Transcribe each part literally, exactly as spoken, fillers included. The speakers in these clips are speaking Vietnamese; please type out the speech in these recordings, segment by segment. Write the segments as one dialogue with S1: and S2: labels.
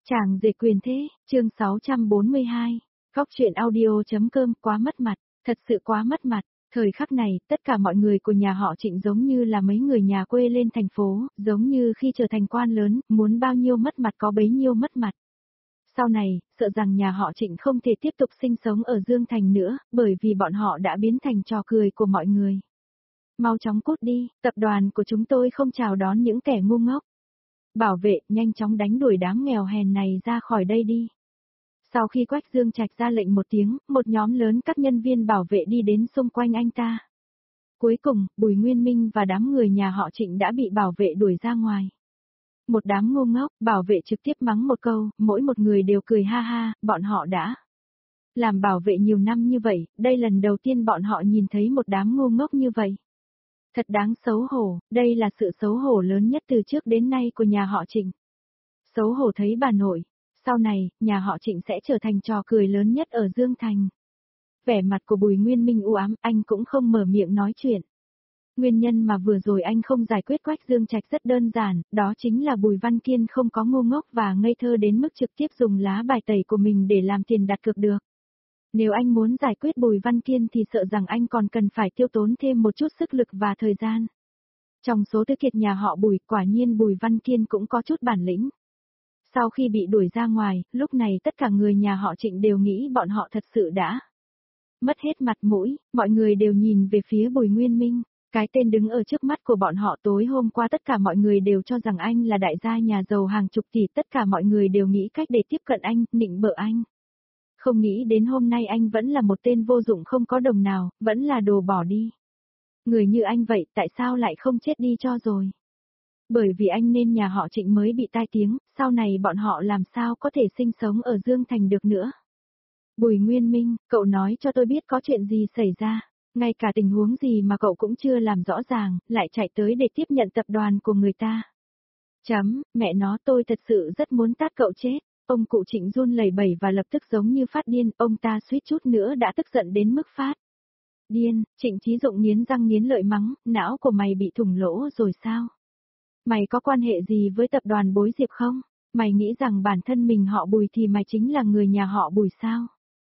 S1: Chàng rể quyền thế, chương sáu trăm bốn mươi hai. Góc truyện audio.com quá mất mặt, thật sự quá mất mặt. Thời khắc này, tất cả mọi người của nhà họ Trịnh giống như là mấy người nhà quê lên thành phố, giống như khi trở thành quan lớn, muốn bao nhiêu mất mặt có bấy nhiêu mất mặt. Sau này, sợ rằng nhà họ Trịnh không thể tiếp tục sinh sống ở Dương Thành nữa, bởi vì bọn họ đã biến thành trò cười của mọi người. Mau chóng cút đi, tập đoàn của chúng tôi không chào đón những kẻ ngu ngốc. Bảo vệ, nhanh chóng đánh đuổi đám nghèo hèn này ra khỏi đây đi. Sau khi Quách Dương Trạch ra lệnh một tiếng, một nhóm lớn các nhân viên bảo vệ đi đến xung quanh anh ta. Cuối cùng, Bùi Nguyên Minh và đám người nhà họ Trịnh đã bị bảo vệ đuổi ra ngoài. Một đám ngu ngốc, bảo vệ trực tiếp mắng một câu, mỗi một người đều cười ha ha, bọn họ đã làm bảo vệ nhiều năm như vậy, đây lần đầu tiên bọn họ nhìn thấy một đám ngu ngốc như vậy. Thật đáng xấu hổ, đây là sự xấu hổ lớn nhất từ trước đến nay của nhà họ Trịnh. Xấu hổ thấy bà nội, sau này, nhà họ Trịnh sẽ trở thành trò cười lớn nhất ở Dương Thành. Vẻ mặt của Bùi Nguyên Minh u ám, anh cũng không mở miệng nói chuyện. Nguyên nhân mà vừa rồi anh không giải quyết Quách Dương Trạch rất đơn giản, đó chính là Bùi Văn Kiên không có ngu ngốc và ngây thơ đến mức trực tiếp dùng lá bài tẩy của mình để làm tiền đặt cược được. Nếu anh muốn giải quyết Bùi Văn Kiên thì sợ rằng anh còn cần phải tiêu tốn thêm một chút sức lực và thời gian. Trong số tứ kiệt nhà họ Bùi, quả nhiên Bùi Văn Kiên cũng có chút bản lĩnh. Sau khi bị đuổi ra ngoài, lúc này tất cả người nhà họ Trịnh đều nghĩ bọn họ thật sự đã mất hết mặt mũi, mọi người đều nhìn về phía Bùi Nguyên Minh. Cái tên đứng ở trước mắt của bọn họ tối hôm qua tất cả mọi người đều cho rằng anh là đại gia nhà giàu hàng chục tỷ, tất cả mọi người đều nghĩ cách để tiếp cận anh, nịnh bợ anh. Không nghĩ đến hôm nay anh vẫn là một tên vô dụng không có đồng nào, vẫn là đồ bỏ đi. Người như anh vậy tại sao lại không chết đi cho rồi? Bởi vì anh nên nhà họ Trịnh mới bị tai tiếng, sau này bọn họ làm sao có thể sinh sống ở Dương Thành được nữa. Bùi Nguyên Minh, cậu nói cho tôi biết có chuyện gì xảy ra, ngay cả tình huống gì mà cậu cũng chưa làm rõ ràng, lại chạy tới để tiếp nhận tập đoàn của người ta. Chấm, mẹ nó tôi thật sự rất muốn tát cậu chết. Ông cụ Trịnh run lẩy bẩy và lập tức giống như phát điên, ông ta suýt chút nữa đã tức giận đến mức phát điên. Trịnh Chí Dụng nghiến răng nghiến lợi mắng, não của mày bị thủng lỗ rồi sao? Mày có quan hệ gì với tập đoàn Bối Diệp không? Mày nghĩ rằng bản thân mình họ Bùi thì mày chính là người nhà họ Bùi sao?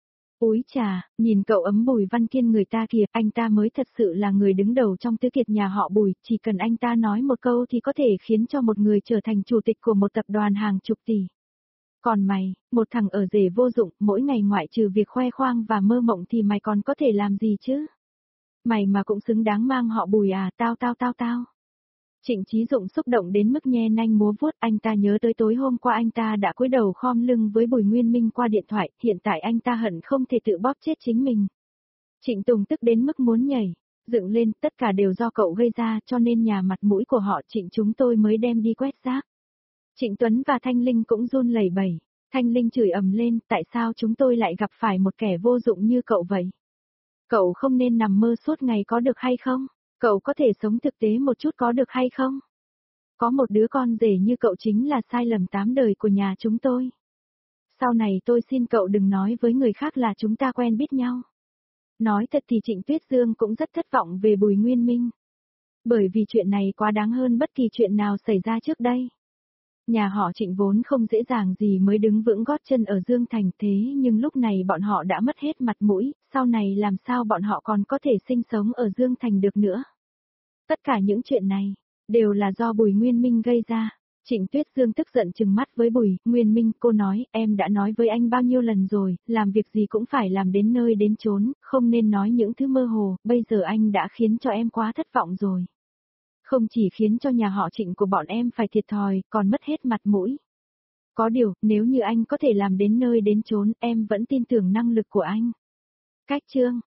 S1: Úi chà, nhìn cậu ấm Bùi Văn Kiên người ta kìa, anh ta mới thật sự là người đứng đầu trong tứ kiệt nhà họ Bùi, chỉ cần anh ta nói một câu thì có thể khiến cho một người trở thành chủ tịch của một tập đoàn hàng chục tỷ. Còn mày, một thằng ở rể vô dụng, mỗi ngày ngoại trừ việc khoe khoang và mơ mộng thì mày còn có thể làm gì chứ? Mày mà cũng xứng đáng mang họ Bùi à, tao tao tao tao. Trịnh Chí Dụng xúc động đến mức nhe nanh múa vuốt, anh ta nhớ tới tối hôm qua anh ta đã cúi đầu khom lưng với Bùi Nguyên Minh qua điện thoại, hiện tại anh ta hận không thể tự bóp chết chính mình. Trịnh Tùng tức đến mức muốn nhảy, dựng lên, tất cả đều do cậu gây ra cho nên nhà mặt mũi của họ Trịnh chúng tôi mới đem đi quét rác. Trịnh Tuấn và Thanh Linh cũng run lẩy bẩy, Thanh Linh chửi ầm lên, tại sao chúng tôi lại gặp phải một kẻ vô dụng như cậu vậy? Cậu không nên nằm mơ suốt ngày có được hay không? Cậu có thể sống thực tế một chút có được hay không? Có một đứa con rể như cậu chính là sai lầm tám đời của nhà chúng tôi. Sau này tôi xin cậu đừng nói với người khác là chúng ta quen biết nhau. Nói thật thì Trịnh Tuyết Dương cũng rất thất vọng về Bùi Nguyên Minh. Bởi vì chuyện này quá đáng hơn bất kỳ chuyện nào xảy ra trước đây. Nhà họ Trịnh vốn không dễ dàng gì mới đứng vững gót chân ở Dương Thành, thế nhưng lúc này bọn họ đã mất hết mặt mũi, sau này làm sao bọn họ còn có thể sinh sống ở Dương Thành được nữa. Tất cả những chuyện này, đều là do Bùi Nguyên Minh gây ra. Trịnh Tuyết Dương tức giận trừng mắt với Bùi Nguyên Minh, cô nói, em đã nói với anh bao nhiêu lần rồi, làm việc gì cũng phải làm đến nơi đến chốn, không nên nói những thứ mơ hồ, bây giờ anh đã khiến cho em quá thất vọng rồi. Không chỉ khiến cho nhà họ Trịnh của bọn em phải thiệt thòi, còn mất hết mặt mũi. Có điều, nếu như anh có thể làm đến nơi đến chốn, em vẫn tin tưởng năng lực của anh. Cách chương,